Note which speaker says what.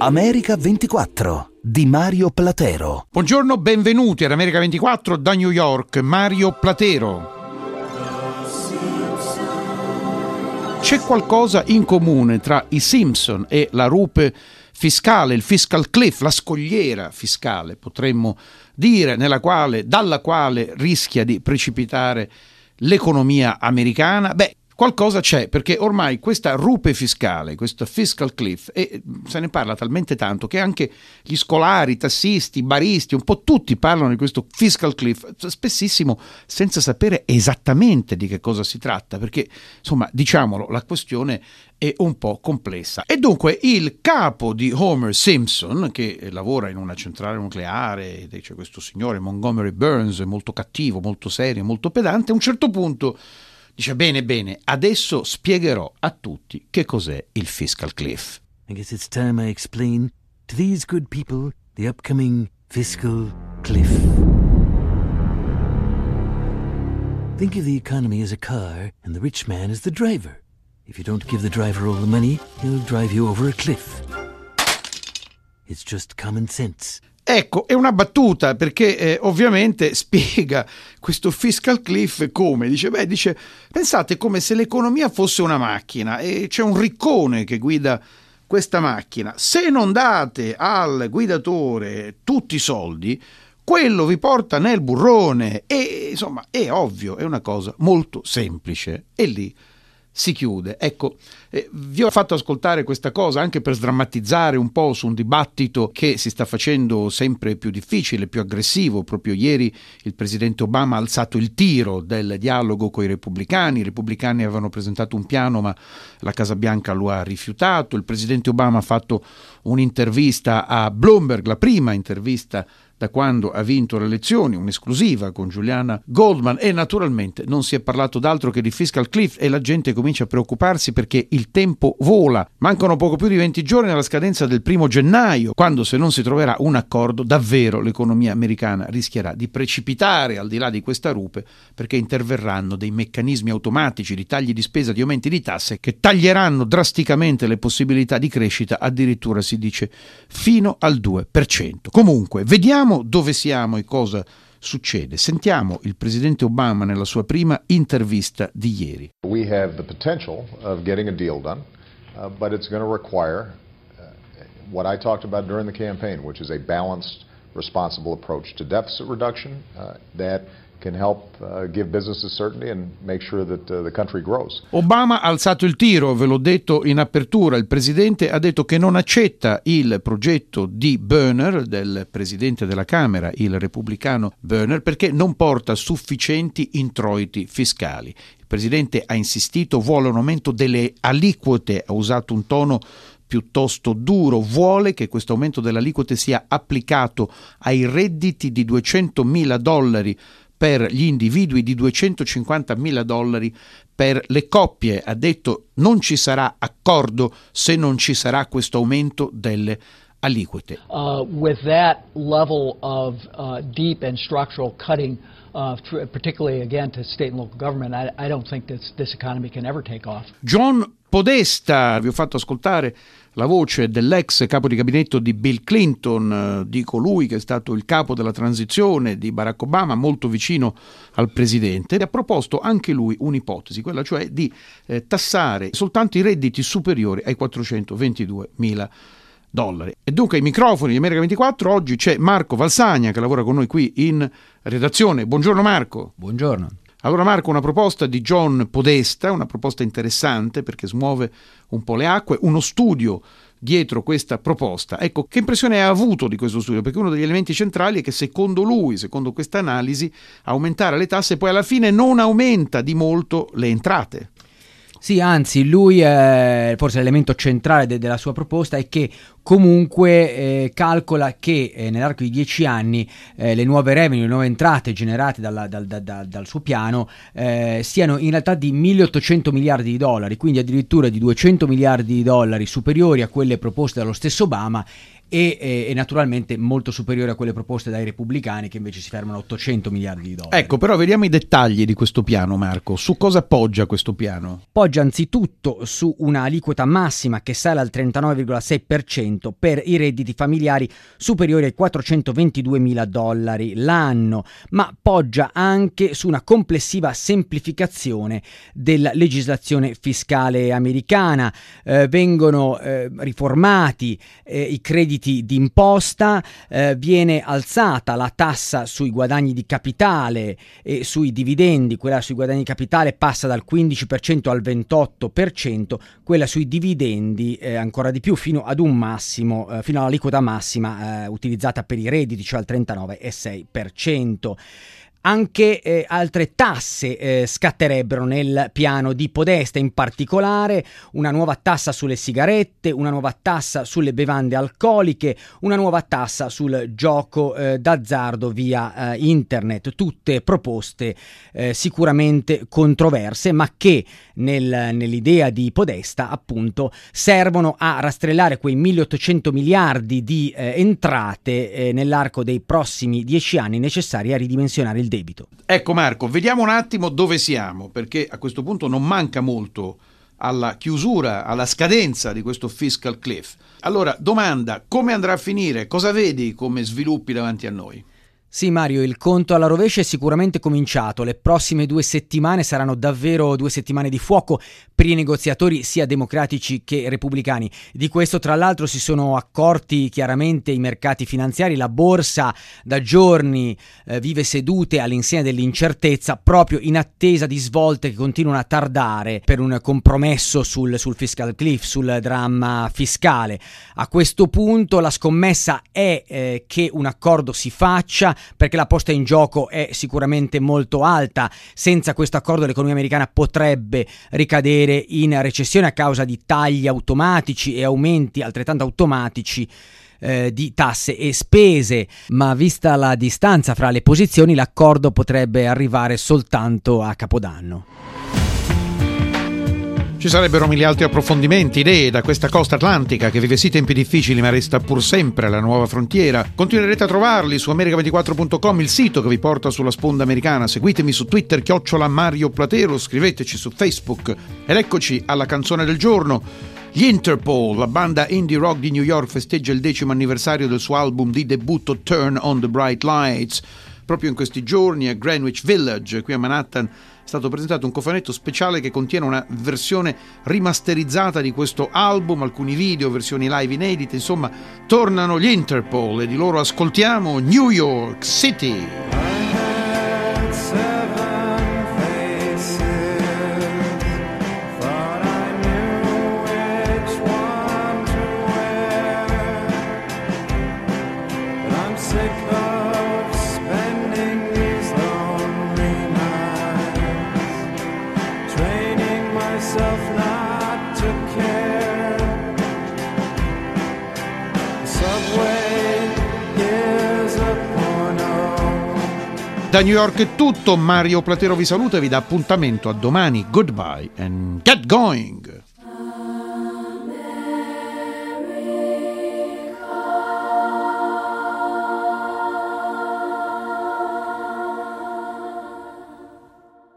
Speaker 1: America 24 di Mario Platero.
Speaker 2: Buongiorno, benvenuti ad America 24 da New York, Mario Platero. C'è qualcosa in comune tra i Simpson e la rupe fiscale, il fiscal cliff, la scogliera fiscale, potremmo dire, dalla quale rischia di precipitare l'economia americana? Beh, qualcosa c'è, perché ormai questa rupe fiscale, questo fiscal cliff, e se ne parla talmente tanto che anche gli scolari, i tassisti, i baristi, un po' tutti parlano di questo fiscal cliff, spessissimo senza sapere esattamente di che cosa si tratta, perché insomma, diciamolo, la questione è un po' complessa. E dunque il capo di Homer Simpson, che lavora in una centrale nucleare, c'è questo signore Montgomery Burns, molto cattivo, molto serio, molto pedante, a un certo punto dice: bene, adesso spiegherò a tutti che cos'è il fiscal cliff.
Speaker 3: I guess it's time I explain to these good people the upcoming fiscal cliff. Think of the economy as a car and the rich man as the driver. If you don't give the driver all the money, he'll drive you over a cliff. It's just common sense.
Speaker 2: Ecco, è una battuta perché ovviamente spiega questo fiscal cliff come? Dice, pensate come se l'economia fosse una macchina e c'è un riccone che guida questa macchina. Se non date al guidatore tutti i soldi, quello vi porta nel burrone e insomma è ovvio, è una cosa molto semplice e lì si chiude. Ecco, vi ho fatto ascoltare questa cosa anche per sdrammatizzare un po' su un dibattito che si sta facendo sempre più difficile, più aggressivo. Proprio ieri il presidente Obama ha alzato il tiro del dialogo con i repubblicani avevano presentato un piano ma la Casa Bianca lo ha rifiutato. Il presidente Obama ha fatto un'intervista a Bloomberg, la prima intervista da quando ha vinto le elezioni, un'esclusiva con Juliana Goldman, e naturalmente non si è parlato d'altro che di fiscal cliff e la gente comincia a preoccuparsi perché il tempo vola. Mancano poco più di 20 giorni alla scadenza del 1 gennaio, quando, se non si troverà un accordo, davvero l'economia americana rischierà di precipitare al di là di questa rupe, perché interverranno dei meccanismi automatici di tagli di spesa, di aumenti di tasse, che taglieranno drasticamente le possibilità di crescita, addirittura si dice fino al 2%. Comunque, vediamo dove siamo e cosa succede. Sentiamo il presidente Obama nella sua prima intervista di ieri.
Speaker 4: We have the potential of getting a deal done, but it's going to require what I talked about during the campaign, which is a balanced, responsible approach to deficit reduction that can help give businesses certainty and make sure that the country grows.
Speaker 2: Obama ha alzato il tiro, ve l'ho detto in apertura. Il presidente ha detto che non accetta il progetto di Boehner, del presidente della Camera, il repubblicano Boehner, perché non porta sufficienti introiti fiscali. Il presidente ha insistito, vuole un aumento delle aliquote, ha usato un tono piuttosto duro, vuole che questo aumento delle aliquote sia applicato ai redditi di $200.000 per gli individui, di $250.000 per le coppie. Ha detto non ci sarà accordo se non ci sarà questo aumento delle aliquote.
Speaker 5: With that level of deep and structural cutting, particularly again to state and local government, I don't think this economy can ever take off.
Speaker 2: John Podesta, vi ho fatto ascoltare la voce dell'ex capo di gabinetto di Bill Clinton, di colui che è stato il capo della transizione di Barack Obama, molto vicino al presidente, e ha proposto anche lui un'ipotesi, quella cioè di tassare soltanto i redditi superiori ai $422.000. E dunque ai microfoni di America 24 oggi c'è Marco Valsagna che lavora con noi qui in redazione. Buongiorno Marco.
Speaker 6: Buongiorno.
Speaker 2: Allora Marco, una proposta di John Podesta, una proposta interessante perché smuove un po' le acque, uno studio dietro questa proposta. Ecco, che impressione ha avuto di questo studio? Perché uno degli elementi centrali è che secondo lui, secondo questa analisi, aumentare le tasse poi alla fine non aumenta di molto le entrate.
Speaker 6: Sì, anzi, lui forse l'elemento centrale della sua proposta è che comunque calcola che nell'arco di 10 anni le nuove revenue, le nuove entrate generate dal suo piano siano in realtà di $1.800 miliardi, quindi addirittura di $200 miliardi superiori a quelle proposte dallo stesso Obama, e naturalmente molto superiore a quelle proposte dai repubblicani, che invece si fermano a 800 miliardi di dollari.
Speaker 2: Ecco, però vediamo i dettagli di questo piano, Marco. Su cosa poggia questo piano?
Speaker 6: Poggia anzitutto su una aliquota massima che sale al 39,6% per i redditi familiari superiori ai 422 mila dollari l'anno, ma poggia anche su una complessiva semplificazione della legislazione fiscale americana. Vengono riformati i crediti d'imposta, viene alzata la tassa sui guadagni di capitale e sui dividendi. Quella sui guadagni di capitale passa dal 15% al 28%, quella sui dividendi ancora di più, fino ad un massimo, fino all'aliquota massima utilizzata per i redditi, cioè al 39,6%. Anche altre tasse scatterebbero nel piano di Podesta, in particolare una nuova tassa sulle sigarette, una nuova tassa sulle bevande alcoliche, una nuova tassa sul gioco d'azzardo via internet, tutte proposte sicuramente controverse, ma che nell'idea di Podesta appunto servono a rastrellare quei 1.800 miliardi di entrate nell'arco dei prossimi 10 anni necessari a ridimensionare il debito.
Speaker 2: Ecco Marco, vediamo un attimo dove siamo, perché a questo punto non manca molto alla chiusura, alla scadenza di questo fiscal cliff. Allora, domanda, come andrà a finire? Cosa vedi come sviluppi davanti a noi?
Speaker 6: Sì Mario, il conto alla rovescia è sicuramente cominciato. Le prossime 2 settimane saranno davvero 2 settimane di fuoco per i negoziatori sia democratici che repubblicani. Di questo tra l'altro si sono accorti chiaramente i mercati finanziari. La borsa da giorni vive sedute all'insegna dell'incertezza, proprio in attesa di svolte che continuano a tardare per un compromesso sul fiscal cliff, sul dramma fiscale. A questo punto la scommessa è che un accordo si faccia, perché la posta in gioco è sicuramente molto alta. Senza questo accordo l'economia americana potrebbe ricadere in recessione a causa di tagli automatici e aumenti altrettanto automatici di tasse e spese, ma vista la distanza fra le posizioni l'accordo potrebbe arrivare soltanto a Capodanno.
Speaker 2: Ci sarebbero mille altri approfondimenti, idee da questa costa atlantica che vive sì tempi difficili ma resta pur sempre la nuova frontiera. Continuerete a trovarli su America24.com, il sito che vi porta sulla sponda americana. Seguitemi su Twitter @Mario Platero, scriveteci su Facebook ed eccoci alla canzone del giorno. Gli Interpol, la banda indie rock di New York, festeggia il 10° anniversario del suo album di debutto Turn on the Bright Lights. Proprio in questi giorni a Greenwich Village, qui a Manhattan, è stato presentato un cofanetto speciale che contiene una versione rimasterizzata di questo album, alcuni video, versioni live inedite, insomma, tornano gli Interpol e di loro ascoltiamo New York City. Da New York è tutto, Mario Platero vi saluta e vi dà appuntamento a domani. Goodbye and get going!